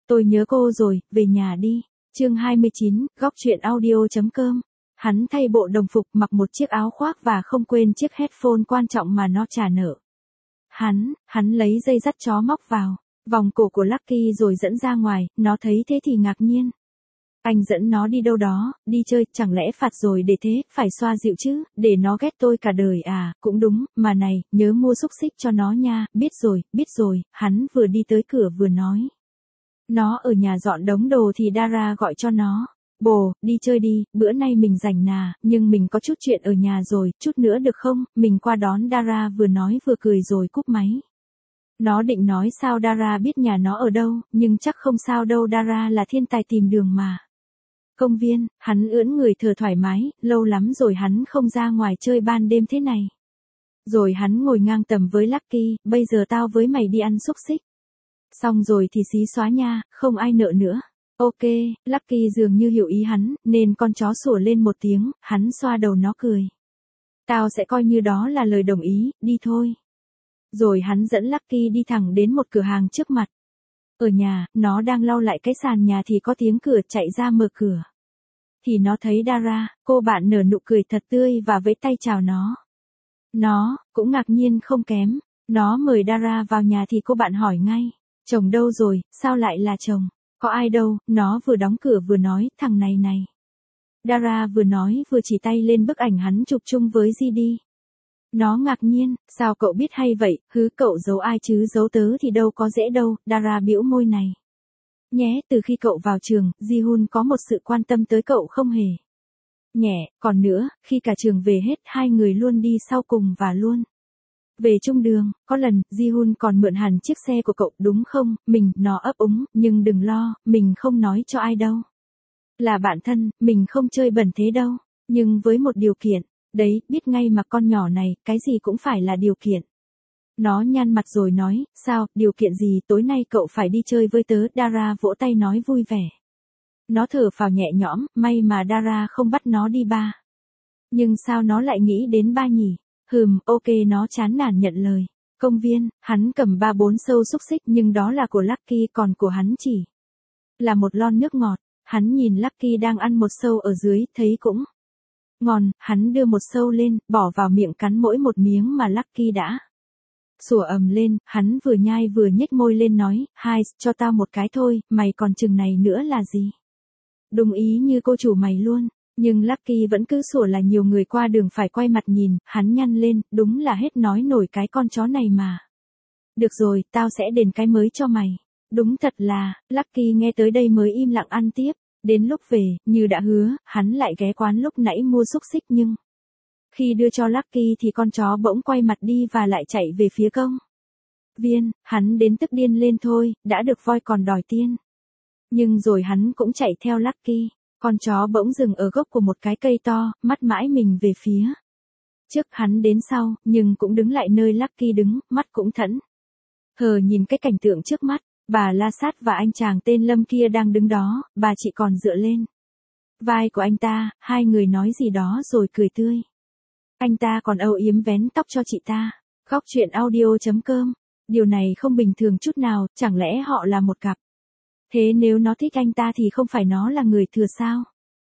Tôi nhớ cô rồi, về nhà đi. Chương 29, góc truyện audio.com. Hắn thay bộ đồng phục, mặc một chiếc áo khoác và không quên chiếc headphone quan trọng mà nó trả nợ. Hắn lấy dây dắt chó móc vào vòng cổ của Lucky rồi dẫn ra ngoài, nó thấy thế thì ngạc nhiên. Anh dẫn nó đi đâu đó, đi chơi, chẳng lẽ phạt rồi để thế, phải xoa dịu chứ, để nó ghét tôi cả đời à, cũng đúng, mà này, nhớ mua xúc xích cho nó nha, biết rồi, hắn vừa đi tới cửa vừa nói. Nó ở nhà dọn đống đồ thì Dara gọi cho nó. Bồ, đi chơi đi, bữa nay mình rảnh nà, nhưng mình có chút chuyện ở nhà rồi, chút nữa được không, mình qua đón. Dara vừa nói vừa cười rồi cúp máy. Nó định nói sao Dara biết nhà nó ở đâu, nhưng chắc không sao đâu, Dara là thiên tài tìm đường mà. Công viên, hắn ưỡn người thở thoải mái, lâu lắm rồi hắn không ra ngoài chơi ban đêm thế này. Rồi hắn ngồi ngang tầm với Lucky, bây giờ tao với mày đi ăn xúc xích. Xong rồi thì xí xóa nha, không ai nợ nữa. Ok, Lucky dường như hiểu ý hắn, nên con chó sủa lên một tiếng, hắn xoa đầu nó cười. Tao sẽ coi như đó là lời đồng ý, đi thôi. Rồi hắn dẫn Lucky đi thẳng đến một cửa hàng trước mặt. Ở nhà, nó đang lau lại cái sàn nhà thì có tiếng cửa, chạy ra mở cửa. Thì nó thấy Dara, cô bạn nở nụ cười thật tươi và vẫy tay chào nó. Nó cũng ngạc nhiên không kém, nó mời Dara vào nhà thì cô bạn hỏi ngay. Chồng đâu rồi, sao lại là chồng? Có ai đâu, nó vừa đóng cửa vừa nói, thằng này. Dara vừa nói vừa chỉ tay lên bức ảnh hắn chụp chung với GD. Nó ngạc nhiên, sao cậu biết hay vậy, cậu giấu ai chứ, giấu tớ thì đâu có dễ đâu. Dara bĩu môi này. Nhé, từ khi cậu vào trường, Ji-hun có một sự quan tâm tới cậu không hề nhẹ, còn nữa, khi cả trường về hết, hai người luôn đi sau cùng và luôn về chung đường. Có lần, Ji-hun còn mượn hẳn chiếc xe của cậu, đúng không? Nó ấp úng, nhưng đừng lo, mình không nói cho ai đâu. Là bạn thân, mình không chơi bẩn thế đâu. Nhưng với một điều kiện, đấy, biết ngay mà con nhỏ này, cái gì cũng phải là điều kiện. Nó nhăn mặt rồi nói, sao, điều kiện gì, tối nay cậu phải đi chơi với tớ. Dara vỗ tay nói vui vẻ. Nó thở phào nhẹ nhõm, may mà Dara không bắt nó đi bar. Nhưng sao nó lại nghĩ đến bar nhỉ? Ok, nó chán nản nhận lời. Công viên, hắn cầm 3-4 sâu xúc xích nhưng đó là của Lucky, còn của hắn chỉ là một lon nước ngọt. Hắn nhìn Lucky đang ăn một sâu ở dưới, thấy cũng ngon, hắn đưa một sâu lên, bỏ vào miệng cắn mỗi một miếng mà Lucky đã sủa ầm lên, hắn vừa nhai vừa nhếch môi lên nói, hai, cho tao một cái thôi, mày còn chừng này nữa là gì? Đúng ý như cô chủ mày luôn. Nhưng Lucky vẫn cứ sủa là nhiều người qua đường phải quay mặt nhìn, hắn nhăn lên, đúng là hết nói nổi cái con chó này mà. Được rồi, tao sẽ đền cái mới cho mày. Đúng thật là, Lucky nghe tới đây mới im lặng ăn tiếp. Đến lúc về, như đã hứa, hắn lại ghé quán lúc nãy mua xúc xích nhưng khi đưa cho Lucky thì con chó bỗng quay mặt đi và lại chạy về phía công viên. Hắn đến tức điên lên thôi, đã được voi còn đòi tiên. Nhưng rồi hắn cũng chạy theo Lucky. Con chó bỗng dừng ở gốc của một cái cây to, mắt mãi mình về phía trước. Hắn đến sau, nhưng cũng đứng lại nơi Lucky đứng, mắt cũng thẫn thờ nhìn cái cảnh tượng trước mắt. Bà La Sát và anh chàng tên Lâm kia đang đứng đó, bà chị còn dựa lên vai của anh ta, hai người nói gì đó rồi cười tươi. Anh ta còn âu yếm vén tóc cho chị ta. Góc truyện audio.com. Điều này không bình thường chút nào, chẳng lẽ họ là một cặp? Thế nếu nó thích anh ta thì không phải nó là người thừa sao?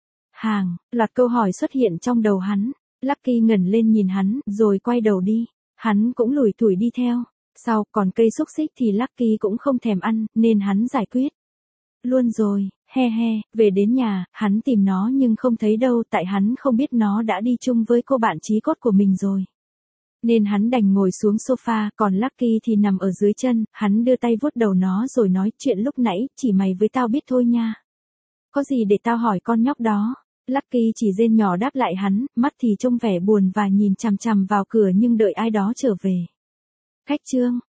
Loạt câu hỏi xuất hiện trong đầu hắn. Lucky ngẩng lên nhìn hắn, rồi quay đầu đi. Hắn cũng lủi thủi đi theo. Sau, còn cây xúc xích thì Lucky cũng không thèm ăn, nên hắn giải quyết luôn rồi. Về đến nhà, hắn tìm nó nhưng không thấy đâu, tại hắn không biết nó đã đi chung với cô bạn chí cốt của mình rồi. Nên hắn đành ngồi xuống sofa, còn Lucky thì nằm ở dưới chân, hắn đưa tay vuốt đầu nó rồi nói, chuyện lúc nãy, chỉ mày với tao biết thôi nha. Có gì để tao hỏi con nhóc đó? Lucky chỉ rên nhỏ đáp lại hắn, mắt thì trông vẻ buồn và nhìn chằm chằm vào cửa nhưng đợi ai đó trở về. Khách trương,